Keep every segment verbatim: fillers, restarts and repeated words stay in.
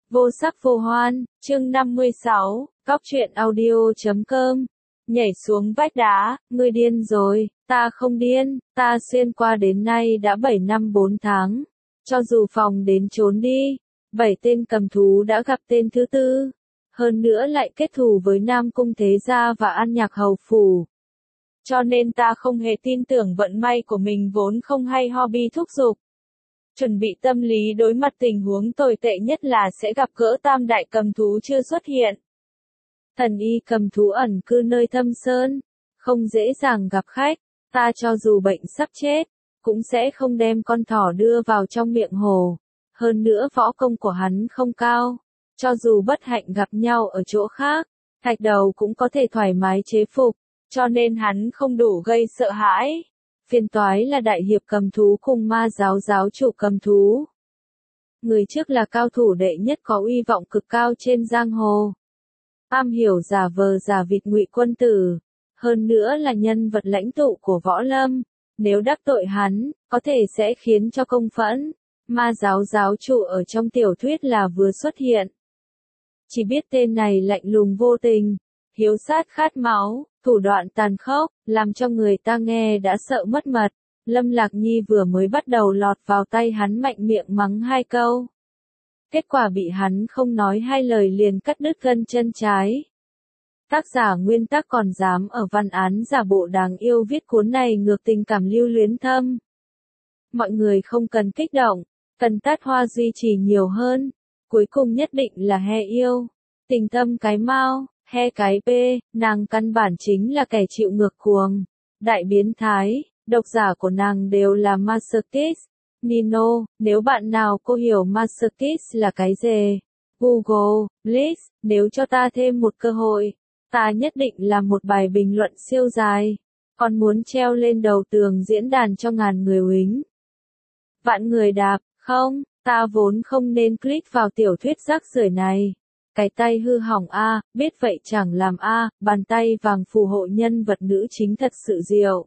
Vô sắc vô hoan, chương năm mươi sáu, cóc truyện audio chấm com. Nhảy xuống vách đá, ngươi điên rồi, ta không điên, ta xuyên qua đến nay đã bảy năm bốn tháng. Cho dù phòng đến trốn đi, bảy tên cầm thú đã gặp tên thứ tư. Hơn nữa lại kết thù với Nam Cung Thế Gia và An Nhạc Hầu Phủ. Cho nên ta không hề tin tưởng vận may của mình vốn không hay ho bi thúc giục. Chuẩn bị tâm lý đối mặt tình huống tồi tệ nhất là sẽ gặp gỡ tam đại cầm thú chưa xuất hiện. Thần y cầm thú ẩn cư nơi thâm sơn, không dễ dàng gặp khách, ta cho dù bệnh sắp chết, cũng sẽ không đem con thỏ đưa vào trong miệng hồ. Hơn nữa võ công của hắn không cao, cho dù bất hạnh gặp nhau ở chỗ khác, Thạch Đầu cũng có thể thoải mái chế phục, cho nên hắn không đủ gây sợ hãi. Phiền toái là đại hiệp cầm thú cùng ma giáo giáo chủ cầm thú. Người trước là cao thủ đệ nhất có uy vọng cực cao trên giang hồ. Am hiểu giả vờ giả vịt ngụy quân tử. Hơn nữa là nhân vật lãnh tụ của võ lâm. Nếu đắc tội hắn, có thể sẽ khiến cho công phẫn. Ma giáo giáo chủ ở trong tiểu thuyết là vừa xuất hiện. Chỉ biết tên này lạnh lùng vô tình, hiếu sát khát máu, thủ đoạn tàn khốc, làm cho người ta nghe đã sợ mất mật. Lâm Lạc Nhi vừa mới bắt đầu lọt vào tay hắn mạnh miệng mắng hai câu. Kết quả bị hắn không nói hai lời liền cắt đứt gân chân trái. Tác giả nguyên tác còn dám ở văn án giả bộ đáng yêu viết cuốn này ngược tình cảm lưu luyến thâm. Mọi người không cần kích động, cần tát hoa duy trì nhiều hơn. Cuối cùng nhất định là he yêu. Tình tâm cái mau. He cái B, nàng căn bản chính là kẻ chịu ngược cuồng, đại biến thái, độc giả của nàng đều là Masochist. Nino, nếu bạn nào cô hiểu Masochist là cái gì? Google, please, nếu cho ta thêm một cơ hội, ta nhất định làm một bài bình luận siêu dài, còn muốn treo lên đầu tường diễn đàn cho ngàn người uýnh. Vạn người đạp, không, ta vốn không nên click vào tiểu thuyết rác rưởi này. Cái tay hư hỏng a, biết vậy chẳng làm a, bàn tay vàng phù hộ nhân vật nữ chính thật sự diệu.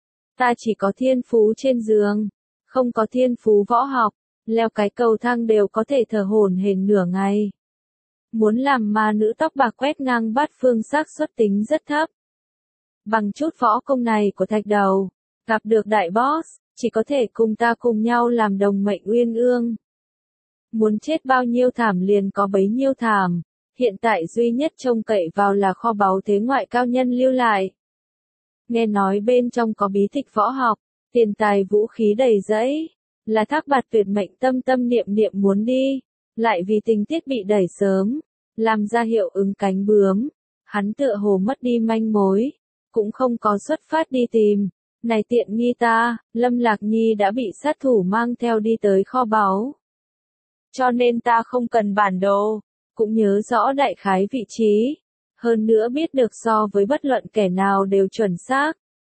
Ta chỉ có thiên phú trên giường, không có thiên phú võ học, leo cái cầu thang đều có thể thở hổn hển nửa ngày. Muốn làm ma nữ tóc bạc quét ngang bát phương xác suất tính rất thấp. Bằng chút võ công này của Thạch Đầu, gặp được đại boss, chỉ có thể cùng ta cùng nhau làm đồng mệnh uyên ương. Muốn chết bao nhiêu thảm liền có bấy nhiêu thảm, hiện tại duy nhất trông cậy vào là kho báu thế ngoại cao nhân lưu lại. Nghe nói bên trong có bí tịch võ học, tiền tài vũ khí đầy rẫy, là Thác Bạt tuyệt mệnh tâm tâm niệm niệm muốn đi, lại vì tình tiết bị đẩy sớm, làm ra hiệu ứng cánh bướm, hắn tựa hồ mất đi manh mối, cũng không có xuất phát đi tìm. Này tiện nghi ta, Lâm Lạc Nhi đã bị sát thủ mang theo đi tới kho báu. Cho nên ta không cần bản đồ, cũng nhớ rõ đại khái vị trí, hơn nữa biết được so với bất luận kẻ nào đều chuẩn xác.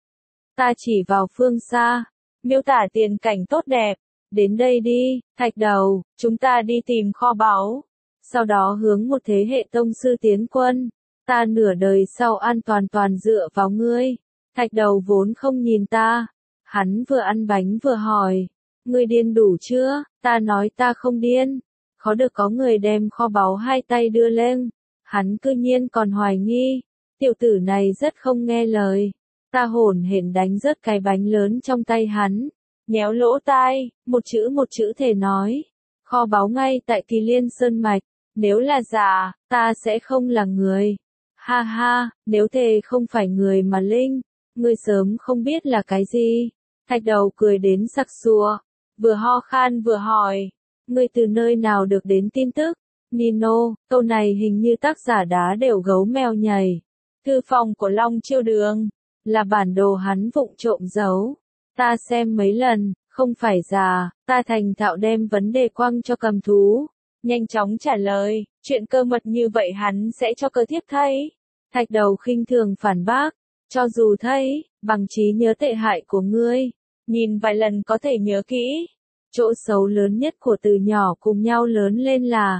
Ta chỉ vào phương xa, miêu tả tiền cảnh tốt đẹp, đến đây đi, Thạch Đầu, chúng ta đi tìm kho báu, sau đó hướng một thế hệ tông sư tiến quân, ta nửa đời sau an toàn toàn dựa vào ngươi. Thạch Đầu vốn không nhìn ta, hắn vừa ăn bánh vừa hỏi. Ngươi điên đủ chưa? Ta nói ta không điên. Khó được có người đem kho báu hai tay đưa lên. Hắn cư nhiên còn hoài nghi. Tiểu tử này rất không nghe lời. Ta hổn hển đánh rớt cái bánh lớn trong tay hắn. Nhéo lỗ tai, một chữ một chữ thể nói. Kho báu ngay tại Kỳ Liên Sơn Mạch. Nếu là giả, ta sẽ không là người. Ha ha, nếu thề không phải người mà linh. Ngươi sớm không biết là cái gì. Thạch Đầu cười đến sặc sụa. Vừa ho khan vừa hỏi, ngươi từ nơi nào được đến tin tức? Nino, câu này hình như tác giả đá đều gấu mèo nhảy. Thư phòng của Long Chiêu Đường, là bản đồ hắn vụng trộm giấu. Ta xem mấy lần, không phải già, ta thành thạo đem vấn đề quăng cho cầm thú. Nhanh chóng trả lời, chuyện cơ mật như vậy hắn sẽ cho cơ thiếp thấy. Thạch Đầu khinh thường phản bác, cho dù thấy, bằng trí nhớ tệ hại của ngươi. Nhìn vài lần có thể nhớ kỹ. Chỗ xấu lớn nhất của từ nhỏ cùng nhau lớn lên là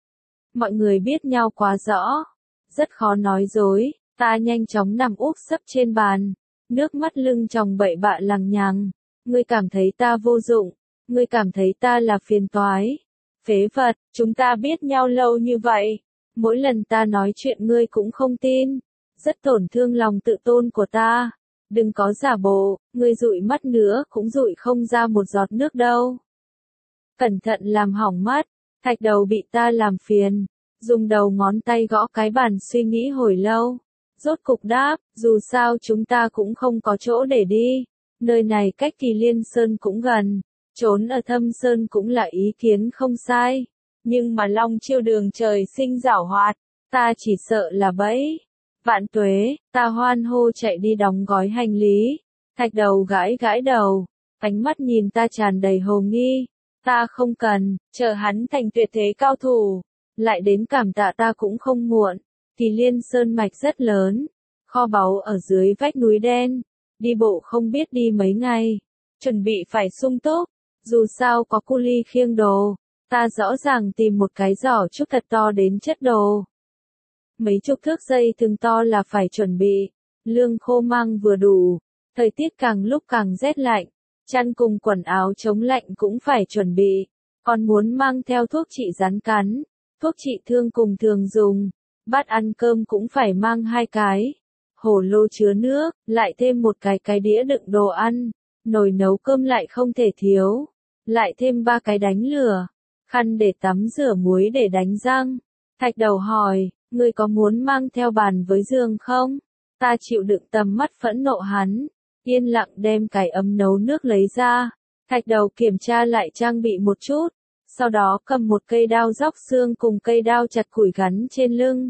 mọi người biết nhau quá rõ. Rất khó nói dối. Ta nhanh chóng nằm úp sấp trên bàn. Nước mắt lưng tròng bậy bạ lằng nhằng. Ngươi cảm thấy ta vô dụng. Ngươi cảm thấy ta là phiền toái. Phế vật, chúng ta biết nhau lâu như vậy. Mỗi lần ta nói chuyện ngươi cũng không tin. Rất tổn thương lòng tự tôn của ta. Đừng có giả bộ, ngươi dụi mắt nữa cũng dụi không ra một giọt nước đâu. Cẩn thận làm hỏng mắt. Thạch đầu bị ta làm phiền. Dùng đầu ngón tay gõ cái bàn suy nghĩ hồi lâu. Rốt cục đáp, dù sao chúng ta cũng không có chỗ để đi. Nơi này cách Kỳ Liên Sơn cũng gần. Trốn ở Thâm Sơn cũng là ý kiến không sai. Nhưng mà Long Chiêu đường trời sinh giảo hoạt. Ta chỉ sợ là bẫy. Vạn tuế, ta hoan hô chạy đi đóng gói hành lý. Thạch đầu gãi gãi đầu. Ánh mắt nhìn ta tràn đầy hồ nghi. Ta không cần, chờ hắn thành tuyệt thế cao thủ. Lại đến cảm tạ ta cũng không muộn. Kỳ Liên Sơn mạch rất lớn. Kho báu ở dưới vách núi đen. Đi bộ không biết đi mấy ngày. Chuẩn bị phải sung túc. Dù sao có cu ly khiêng đồ. Ta rõ ràng tìm một cái giỏ trúc thật to đến chất đồ. Mấy chục thước dây thừng to là phải chuẩn bị. Lương khô mang vừa đủ. Thời tiết càng lúc càng rét lạnh. Chăn cùng quần áo chống lạnh cũng phải chuẩn bị. Còn muốn mang theo thuốc trị rắn cắn. Thuốc trị thương cùng thường dùng. Bát ăn cơm cũng phải mang hai cái. Hổ lô chứa nước, lại thêm một cái cái đĩa đựng đồ ăn. Nồi nấu cơm lại không thể thiếu. Lại thêm ba cái đánh lửa. Khăn để tắm rửa muối để đánh răng. Thạch đầu hỏi, ngươi có muốn mang theo bàn với giường không? Ta chịu đựng tầm mắt phẫn nộ hắn. Yên lặng đem cái ấm nấu nước lấy ra. Thạch đầu kiểm tra lại trang bị một chút. Sau đó cầm một cây đao róc xương cùng cây đao chặt củi gắn trên lưng.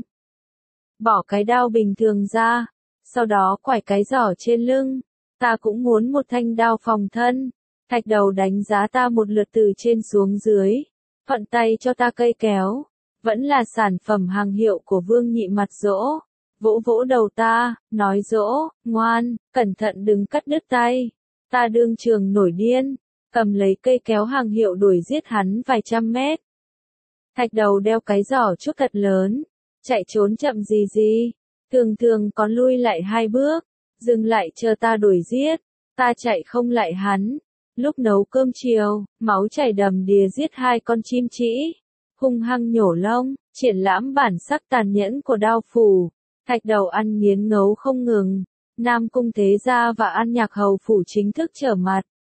Bỏ cái đao bình thường ra. Sau đó quải cái giỏ trên lưng. Ta cũng muốn một thanh đao phòng thân. Thạch đầu đánh giá ta một lượt từ trên xuống dưới. Thuận tay cho ta cây kéo. Vẫn là sản phẩm hàng hiệu của Vương Nhị Mặt dỗ. Vỗ vỗ đầu ta, nói dỗ, ngoan, cẩn thận đừng cắt đứt tay. Ta đương trường nổi điên. Cầm lấy cây kéo hàng hiệu đuổi giết hắn vài trăm mét. Thạch đầu đeo cái giỏ trúc thật lớn. Chạy trốn chậm gì gì. Thường thường có lui lại hai bước. Dừng lại chờ ta đuổi giết. Ta chạy không lại hắn. Lúc nấu cơm chiều, máu chảy đầm đìa giết hai con chim trĩ. Hung hăng nhổ lông, triển lãm bản sắc tàn nhẫn của đao phủ. Thạch đầu ăn nghiến ngấu không ngừng. Nam cung thế gia và An Nhạc hầu phủ chính thức trở mặt.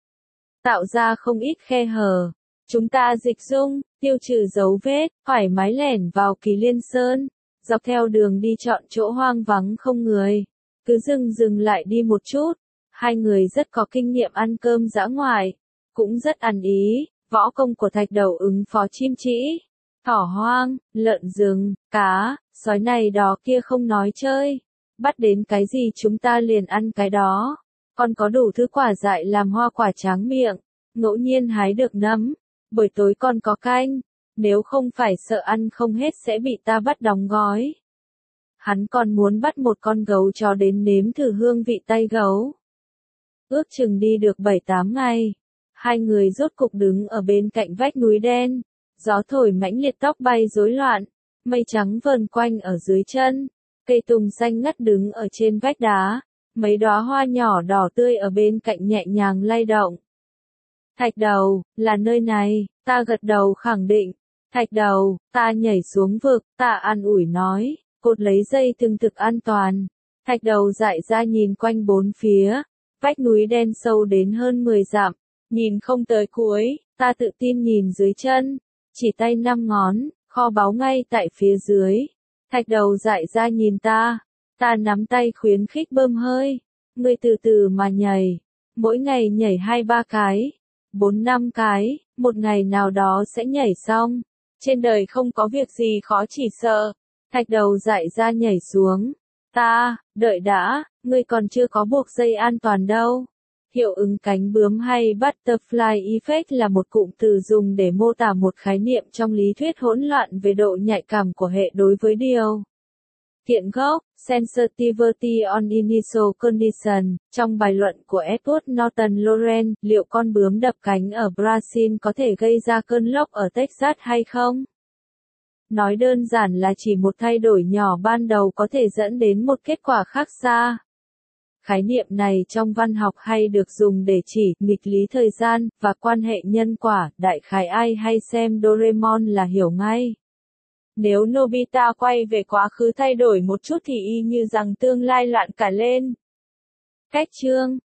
Tạo ra không ít khe hở. Chúng ta dịch dung, tiêu trừ dấu vết, thoải mái lẻn vào Kỳ Liên Sơn. Dọc theo đường đi chọn chỗ hoang vắng không người. Cứ dừng dừng lại đi một chút. Hai người rất có kinh nghiệm ăn cơm dã ngoại. Cũng rất ăn ý. Võ công của thạch đầu ứng phó chim trĩ. Thỏ hoang, lợn rừng, cá, sói này đó kia không nói chơi. Bắt đến cái gì chúng ta liền ăn cái đó. Còn có đủ thứ quả dại làm hoa quả tráng miệng. Ngẫu nhiên hái được nấm. Buổi tối còn có canh. Nếu không phải sợ ăn không hết sẽ bị ta bắt đóng gói. Hắn còn muốn bắt một con gấu chó đến nếm thử hương vị tay gấu. Ước chừng đi được bảy tám ngày. Hai người rốt cục đứng ở bên cạnh vách núi đen. Gió thổi mãnh liệt tóc bay rối loạn. Mây trắng vờn quanh ở dưới chân. Cây tùng xanh ngắt đứng ở trên vách đá. Mấy đóa hoa nhỏ đỏ tươi ở bên cạnh nhẹ nhàng lay động. Thạch đầu, là nơi này, ta gật đầu khẳng định. Thạch đầu, ta nhảy xuống vực, ta an ủi nói, cột lấy dây thừng thực an toàn. Thạch đầu dại ra nhìn quanh bốn phía. Vách núi đen sâu đến hơn mười dặm. Nhìn không tới cuối, ta tự tin nhìn dưới chân. Chỉ tay năm ngón, kho báu ngay tại phía dưới. Thạch đầu dại ra nhìn ta. Ta nắm tay khuyến khích bơm hơi. Ngươi từ từ mà nhảy. Mỗi ngày nhảy hai ba cái. Bốn năm cái. Một ngày nào đó sẽ nhảy xong. Trên đời không có việc gì khó chỉ sợ. Thạch đầu dại ra nhảy xuống. Ta, đợi đã, ngươi còn chưa có buộc dây an toàn đâu. Hiệu ứng cánh bướm hay butterfly effect là một cụm từ dùng để mô tả một khái niệm trong lý thuyết hỗn loạn về độ nhạy cảm của hệ đối với điều kiện gốc, sensitivity on initial condition. Trong bài luận của Edward Norton Loren, liệu con bướm đập cánh ở Brazil có thể gây ra cơn lốc ở Texas hay không? Nói đơn giản là chỉ một thay đổi nhỏ ban đầu có thể dẫn đến một kết quả khác xa. Khái niệm này trong văn học hay được dùng để chỉ nghịch lý thời gian và quan hệ nhân quả, đại khái ai hay xem Doraemon là hiểu ngay. Nếu Nobita quay về quá khứ thay đổi một chút thì y như rằng tương lai loạn cả lên. Cách chương